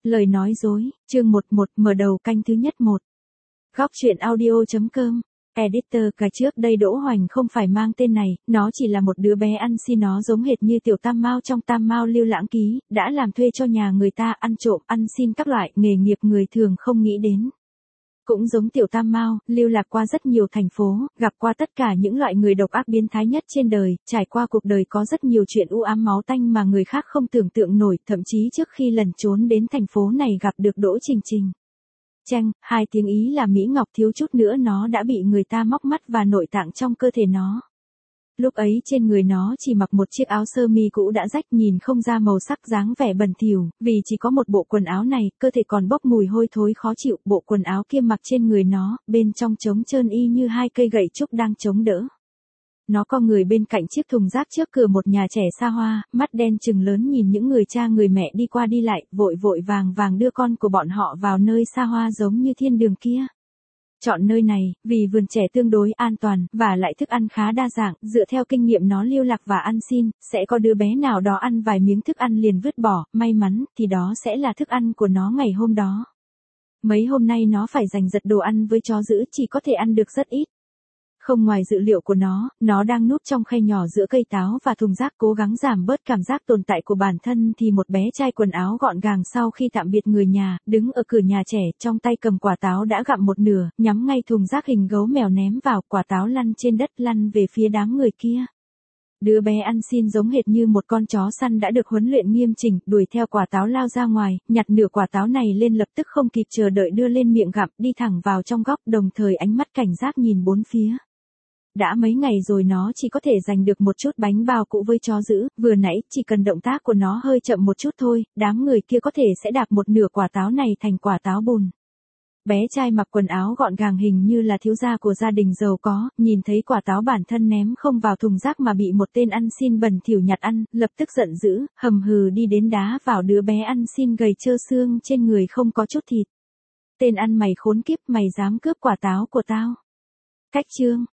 Lời nói dối, chương 11 mở đầu canh thứ nhất 1. Góc truyện audio.com. Editor, cái trước đây Đỗ Hoành không phải mang tên này, nó chỉ là một đứa bé ăn xin, nó giống hệt như tiểu Tam Mao trong Tam Mao Lưu Lãng Ký, đã làm thuê cho nhà người ta ăn trộm, ăn xin các loại nghề nghiệp người thường không nghĩ đến. Cũng giống tiểu Tam Mao, lưu lạc qua rất nhiều thành phố, gặp qua tất cả những loại người độc ác biến thái nhất trên đời, trải qua cuộc đời có rất nhiều chuyện u ám máu tanh mà người khác không tưởng tượng nổi, thậm chí trước khi lần trốn đến thành phố này gặp được Đỗ Trình Trình. Chanh, 2 tiếng Ý là Mỹ Ngọc, thiếu chút nữa nó đã bị người ta móc mắt và nội tạng trong cơ thể nó. Lúc ấy trên người nó chỉ mặc một chiếc áo sơ mi cũ đã rách, nhìn không ra màu sắc, dáng vẻ bẩn thỉu, vì chỉ có một bộ quần áo này, cơ thể còn bốc mùi hôi thối khó chịu, bộ quần áo kia mặc trên người nó, bên trong trống trơn y như 2 cây gậy trúc đang chống đỡ. Nó co người bên cạnh chiếc thùng rác trước cửa một nhà trẻ xa hoa, mắt đen trừng lớn nhìn những người cha người mẹ đi qua đi lại, vội vội vàng vàng đưa con của bọn họ vào nơi xa hoa giống như thiên đường kia. Chọn nơi này, vì vườn trẻ tương đối an toàn, và lại thức ăn khá đa dạng, dựa theo kinh nghiệm nó lưu lạc và ăn xin, sẽ có đứa bé nào đó ăn vài miếng thức ăn liền vứt bỏ, may mắn, thì đó sẽ là thức ăn của nó ngày hôm đó. Mấy hôm nay nó phải giành giật đồ ăn với chó dữ, chỉ có thể ăn được rất ít. Không ngoài dự liệu của nó đang núp trong khay nhỏ giữa cây táo và thùng rác cố gắng giảm bớt cảm giác tồn tại của bản thân thì một bé trai quần áo gọn gàng sau khi tạm biệt người nhà, đứng ở cửa nhà trẻ, trong tay cầm quả táo đã gặm một nửa, nhắm ngay thùng rác hình gấu mèo ném vào, quả táo lăn trên đất, lăn về phía đám người kia. Đứa bé ăn xin giống hệt như một con chó săn đã được huấn luyện nghiêm chỉnh, đuổi theo quả táo lao ra ngoài, nhặt nửa quả táo này lên lập tức không kịp chờ đợi đưa lên miệng gặm, đi thẳng vào trong góc, đồng thời ánh mắt cảnh giác nhìn bốn phía. Đã mấy ngày rồi nó chỉ có thể giành được một chút bánh bao cũ với chó dữ, vừa nãy chỉ cần động tác của nó hơi chậm một chút thôi, đám người kia có thể sẽ đạp một nửa quả táo này thành quả táo bùn. Bé trai mặc quần áo gọn gàng hình như là thiếu gia của gia đình giàu có, nhìn thấy quả táo bản thân ném không vào thùng rác mà bị một tên ăn xin bẩn thỉu nhặt ăn, lập tức giận dữ, hầm hừ đi đến đá vào đứa bé ăn xin gầy trơ xương trên người không có chút thịt. Tên ăn mày khốn kiếp, mày dám cướp quả táo của tao. Cách chương.